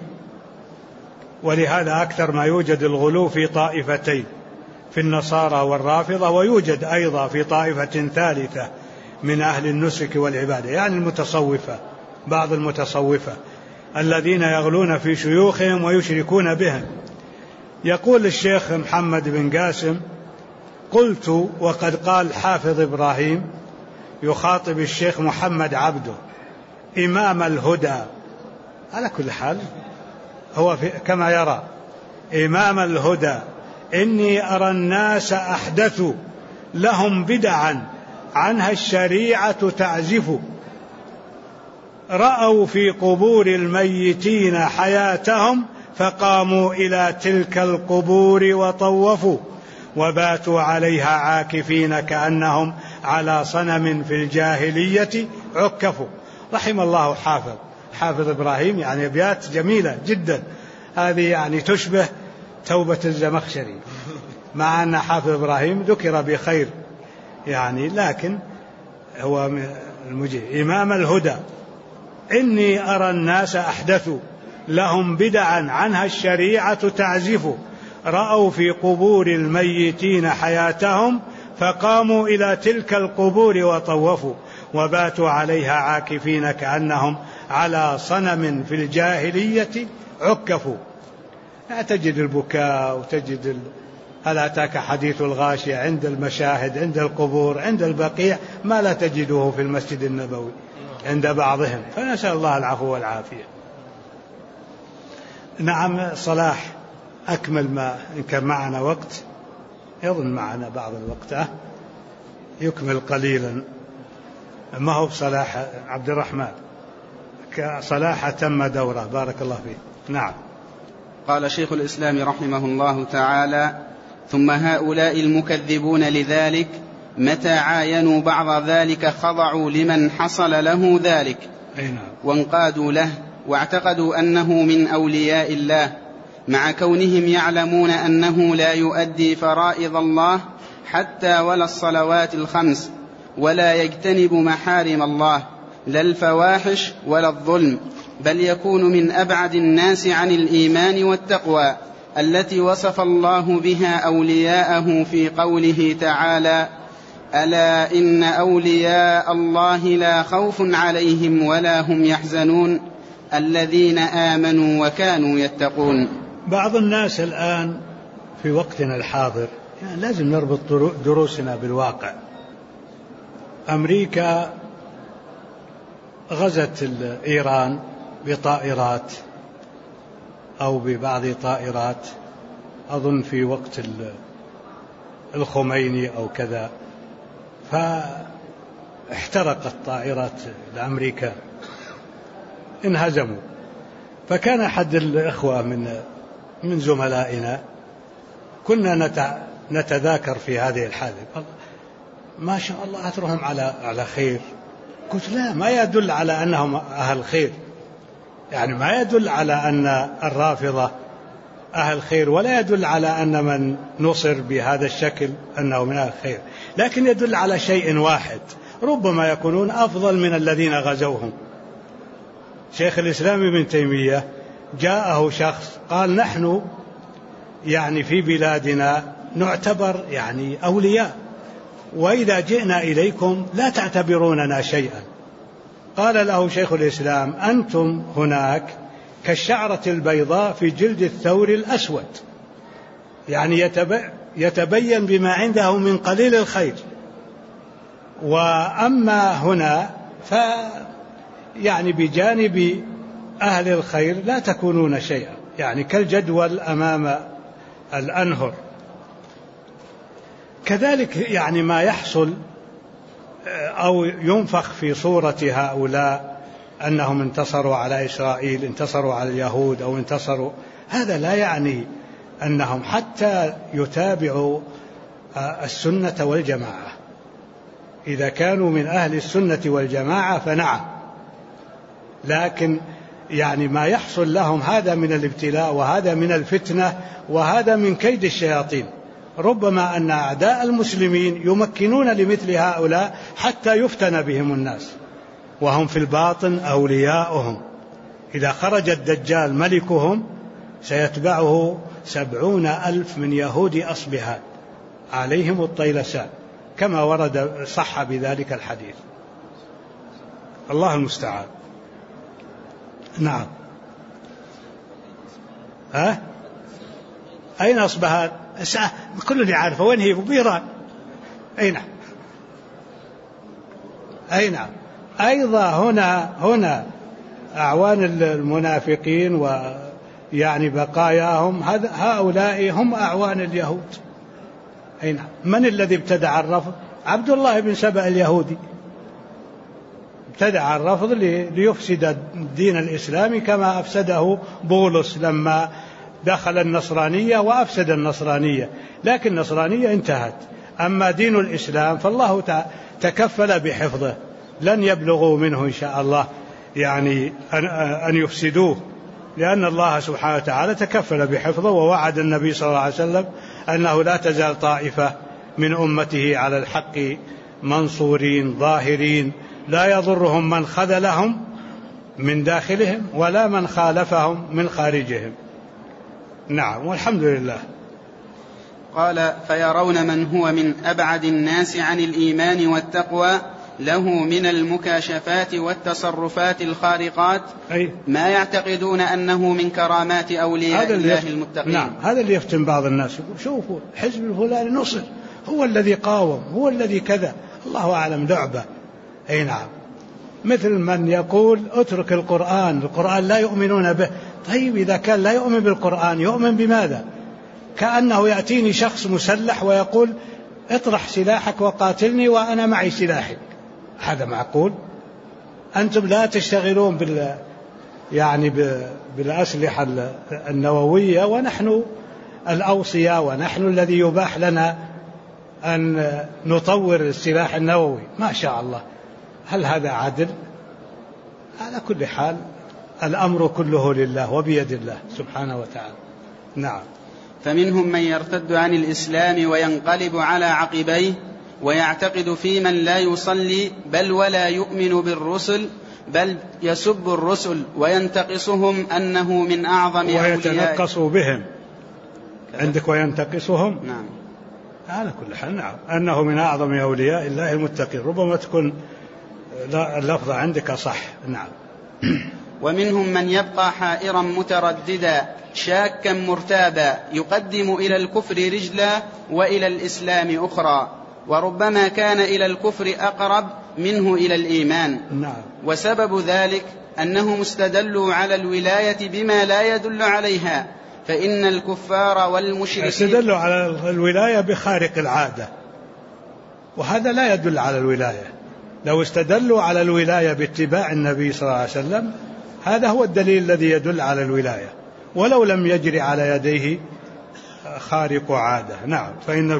ولهذا أكثر ما يوجد الغلو في طائفتين، في النصارى والرافضة، ويوجد أيضا في طائفة ثالثة من أهل النسك والعبادة، يعني المتصوفة، بعض المتصوفة الذين يغلون في شيوخهم ويشركون بهم. يقول الشيخ محمد بن قاسم: قلت: وقد قال حافظ إبراهيم يخاطب الشيخ محمد عبده إمام الهدى، على كل حال هو كما يرى إمام الهدى: إني أرى الناس أحدثوا لهم بدعا عنها الشريعة تعزف، رأوا في قبور الميتين حياتهم فقاموا إلى تلك القبور وطوفوا، وباتوا عليها عاكفين كأنهم على صنم في الجاهلية عكفوا. رحم الله حافظ إبراهيم، يعني أبيات جميلة جدا، هذه يعني تشبه توبة الزمخشري، مع أن حافظ إبراهيم ذكر بخير يعني، لكن هو المجيب. إمام الهدى: إني أرى الناس أحدثوا لهم بدعا عنها الشريعة تعزف، رأوا في قبور الميتين حياتهم فقاموا إلى تلك القبور وطوفوا، وباتوا عليها عاكفين كأنهم على صنم في الجاهلية عكفوا. لا تجد البكاء وتجد هل أتاك حديث الغاشية عند المشاهد، عند القبور، عند البقيع، ما لا تجده في المسجد النبوي عند بعضهم، فنسأل الله العفو والعافية. نعم صلاح، أكمل ما إن كان معنا وقت، يظن معنا بعض الوقت، يكمل قليلا. ما هو بصلاح عبد الرحمن، كصلاح تم دوره، بارك الله فيه. نعم. قال شيخ الإسلام رحمه الله تعالى: ثم هؤلاء المكذبون لذلك متى عاينوا بعض ذلك خضعوا لمن حصل له ذلك وانقادوا له واعتقدوا أنه من أولياء الله، مع كونهم يعلمون أنه لا يؤدي فرائض الله حتى ولا الصلوات الخمس، ولا يجتنب محارم الله، لا الفواحش ولا الظلم، بل يكون من أبعد الناس عن الإيمان والتقوى التي وصف الله بها أولياءه في قوله تعالى: ألا إن أولياء الله لا خوف عليهم ولا هم يحزنون الذين آمنوا وكانوا يتقون. بعض الناس الآن في وقتنا الحاضر يعني لازم نربط دروسنا بالواقع. أمريكا غزت إيران بطائرات أو ببعض طائرات، أظن في وقت الخميني أو كذا، فاحترقت طائرات الأمريكان، انهزموا. فكان أحد الإخوة من زملائنا كنا نتذاكر في هذه الحادثة، ما شاء الله أثرهم على خير. قلت لا، ما يدل على أنهم أهل خير، يعني ما يدل على أن الرافضة أهل خير، ولا يدل على أن من نصر بهذا الشكل أنه من أهل خير، لكن يدل على شيء واحد: ربما يكونون أفضل من الذين غزوهم. شيخ الإسلام ابن تيمية جاءه شخص قال: نحن يعني في بلادنا نعتبر يعني أولياء، وإذا جئنا إليكم لا تعتبروننا شيئا. قال له شيخ الإسلام: أنتم هناك كالشعرة البيضاء في جلد الثور الأسود، يعني يتبين بما عنده من قليل الخير، وأما هنا يعني بجانب أهل الخير لا تكونون شيئا، يعني كالجدول أمام الأنهر. كذلك يعني ما يحصل أو ينفخ في صورة هؤلاء أنهم انتصروا على إسرائيل، انتصروا على اليهود أو انتصروا، هذا لا يعني أنهم حتى يتابعوا السنة والجماعة. إذا كانوا من أهل السنة والجماعة فنعم، لكن يعني ما يحصل لهم هذا من الابتلاء، وهذا من الفتنة، وهذا من كيد الشياطين. ربما أن أعداء المسلمين يمكنون لمثل هؤلاء حتى يفتن بهم الناس، وهم في الباطن أولياؤهم. إذا خرج الدجال ملكهم سيتبعه 70,000 من يهود أصبهان عليهم الطيلسان، كما ورد صح بذلك الحديث. الله المستعان. نعم. أين أصبهان؟ كل يعرفه، وين هي؟ بإيران. أي نعم، أي نعم. أيضا هنا أعوان المنافقين ويعني بقاياهم، هؤلاء هم أعوان اليهود. أي نعم. من الذي ابتدع الرفض؟ عبد الله بن سبأ اليهودي ابتدع الرفض ليفسد الدين الإسلامي كما أفسده بولس لما دخل النصرانية وأفسد النصرانية، لكن النصرانية انتهت. أما دين الإسلام فالله تكفل بحفظه، لن يبلغوا منه إن شاء الله يعني أن يفسدوه، لأن الله سبحانه وتعالى تكفل بحفظه، ووعد النبي صلى الله عليه وسلم أنه لا تزال طائفة من أمته على الحق منصورين ظاهرين، لا يضرهم من خذلهم من داخلهم ولا من خالفهم من خارجهم. نعم، والحمد لله. قال: فيرون من هو من أبعد الناس عن الإيمان والتقوى له من المكاشفات والتصرفات الخارقات ما يعتقدون أنه من كرامات أولياء الله المتقين. نعم، هذا اللي يفتن بعض الناس، يقول: شوفوا حزب الفلاني نصر، هو الذي قاوم، هو الذي كذا، الله أعلم، لعبة. أي نعم. مثل من يقول: اترك القرآن لا يؤمنون به. طيب إذا كان لا يؤمن بالقرآن يؤمن بماذا؟ كأنه يأتيني شخص مسلح ويقول: اطرح سلاحك وقاتلني وأنا معي سلاحي. هذا معقول؟ أنتم لا تشتغلون يعني بالأسلحة النووية، ونحن الأوصياء، ونحن الذي يباح لنا أن نطور السلاح النووي ما شاء الله. هل هذا عدل؟ على كل حال الأمر كله لله وبيد الله سبحانه وتعالى. نعم. فمنهم من يرتد عن الإسلام وينقلب على عقبيه ويعتقد في من لا يصلي بل ولا يؤمن بالرسل، بل يسب الرسل وينتقصهم أنه من أعظم أولياء، ويتنقص بهم عندك وينتقصهم. نعم. على كل حال نعم، أنه من أعظم أولياء الله المتقين. ربما تكون اللفظة عندك صح. نعم. ومنهم من يبقى حائرا مترددا شاكا مرتابا يقدم إلى الكفر رجلا وإلى الإسلام أخرى، وربما كان إلى الكفر أقرب منه إلى الإيمان. نعم. وسبب ذلك أنهم استدلوا على الولاية بما لا يدل عليها، فإن الكفار والمشركين استدلوا على الولاية بخارق العادة، وهذا لا يدل على الولاية. لو استدلوا على الولاية باتباع النبي صلى الله عليه وسلم هذا هو الدليل الذي يدل على الولاية، ولو لم يجري على يديه خارق عادة. نعم.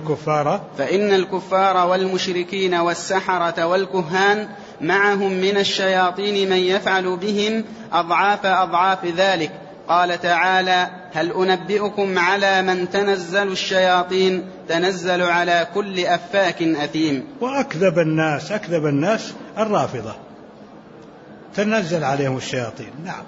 فإن الكفار والمشركين والسحرة والكهان معهم من الشياطين من يفعل بهم أضعاف ذلك. قال تعالى: هل أنبئكم على من تنزل الشياطين؟ تنزل على كل أفاك أثيم. وأكذب الناس الرافضة تنزل عليهم الشياطين. نعم.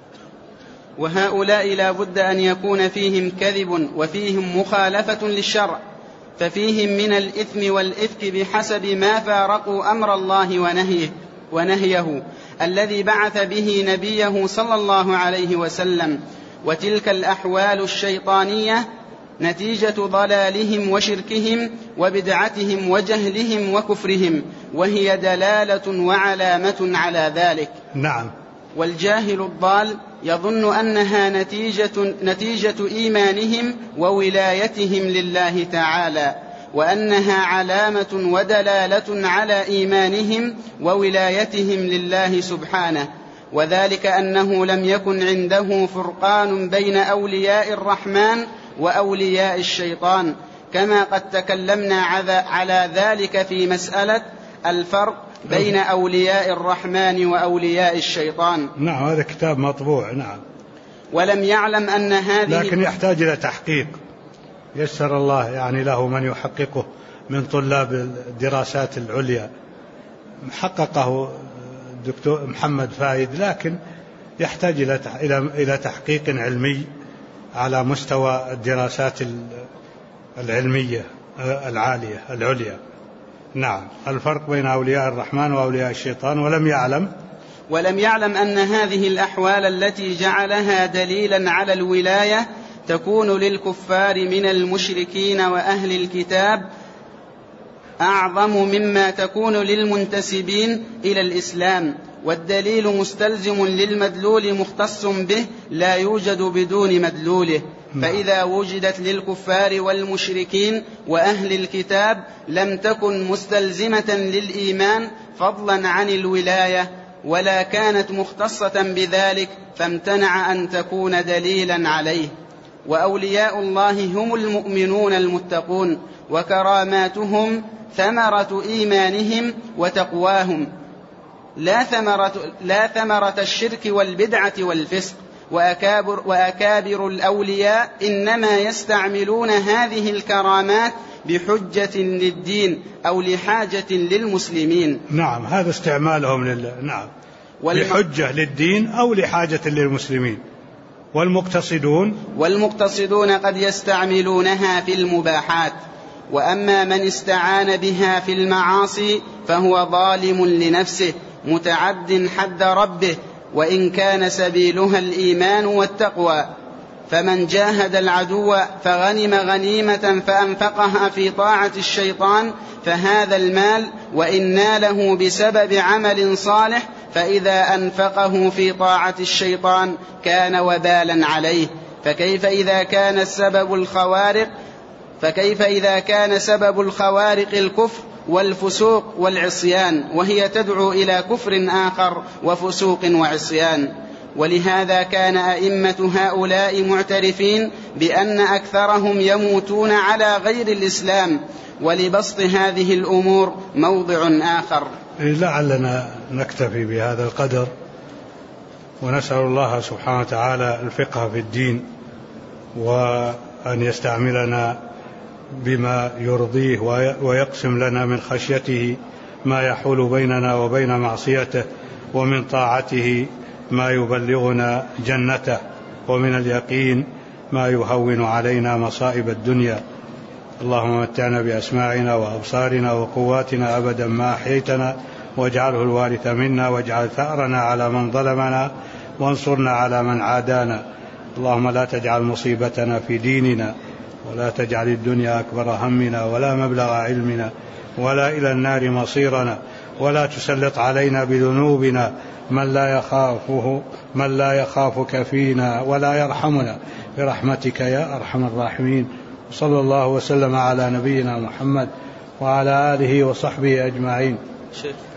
وهؤلاء لا بد أن يكون فيهم كذب وفيهم مخالفة للشرع، ففيهم من الإثم والإفك بحسب ما فارقوا أمر الله ونهيه الذي بعث به نبيه صلى الله عليه وسلم. وتلك الأحوال الشيطانية نتيجة ضلالهم وشركهم وبدعتهم وجهلهم وكفرهم، وهي دلالة وعلامة على ذلك. نعم. والجاهل الضال يظن أنها نتيجة إيمانهم وولايتهم لله تعالى، وأنها علامة ودلالة على إيمانهم وولايتهم لله سبحانه، وذلك أنه لم يكن عنده فرقان بين أولياء الرحمن وأولياء الشيطان، كما قد تكلمنا على ذلك في مسألة الفرق بين أولياء الرحمن وأولياء الشيطان. نعم. هذا كتاب مطبوع. نعم. ولم يعلم أن هذه، لكن يحتاج إلى تحقيق، يسر الله يعني له من يحققه من طلاب الدراسات العليا. حققه الدكتور محمد فايد، لكن يحتاج إلى تحقيق علمي على مستوى الدراسات العلمية العليا. نعم. الفرق بين أولياء الرحمن وأولياء الشيطان. ولم يعلم أن هذه الأحوال التي جعلها دليلا على الولاية تكون للكفار من المشركين وأهل الكتاب أعظم مما تكون للمنتسبين إلى الإسلام، والدليل مستلزم للمدلول مختص به لا يوجد بدون مدلوله. فإذا وجدت للكفار والمشركين وأهل الكتاب لم تكن مستلزمة للإيمان فضلا عن الولاية، ولا كانت مختصة بذلك فامتنع أن تكون دليلا عليه. وأولياء الله هم المؤمنون المتقون، وكراماتهم ثمرة إيمانهم وتقواهم، لا ثمرة الشرك والبدعة والفسق. وأكابر الأولياء إنما يستعملون هذه الكرامات بحجة للدين أو لحاجة للمسلمين. نعم. هذا استعمالهم نعم، لحجة للدين أو لحاجة للمسلمين. والمقتصدون قد يستعملونها في المباحات. وأما من استعان بها في المعاصي فهو ظالم لنفسه متعد حد ربه، وإن كان سبيلها الإيمان والتقوى. فمن جاهد العدو فغنم غنيمة فأنفقها في طاعة الشيطان فهذا المال وإن ناله بسبب عمل صالح، فإذا أنفقه في طاعة الشيطان كان وبالا عليه. فكيف إذا كان سبب الخوارق الكفر والفسوق والعصيان، وهي تدعو إلى كفر آخر وفسوق وعصيان. ولهذا كان أئمة هؤلاء معترفين بأن أكثرهم يموتون على غير الإسلام. ولبسط هذه الأمور موضع آخر. لعلنا نكتفي بهذا القدر، ونسأل الله سبحانه وتعالى الفقه في الدين، وأن يستعملنا بما يرضيه، ويقسم لنا من خشيته ما يحول بيننا وبين معصيته، ومن طاعته ما يبلغنا جنته، ومن اليقين ما يهون علينا مصائب الدنيا. اللهم متعنا بأسماعنا وأبصارنا وقواتنا أبدا ما أحييتنا، واجعله الوارث منا، واجعل ثأرنا على من ظلمنا، وانصرنا على من عادانا. اللهم لا تجعل مصيبتنا في ديننا، ولا تجعل الدنيا أكبر همنا ولا مبلغ علمنا ولا إلى النار مصيرنا، ولا تسلط علينا بذنوبنا من لا يخافك فينا ولا يرحمنا، برحمتك يا أرحم الراحمين. صلى الله وسلم على نبينا محمد وعلى آله وصحبه أجمعين.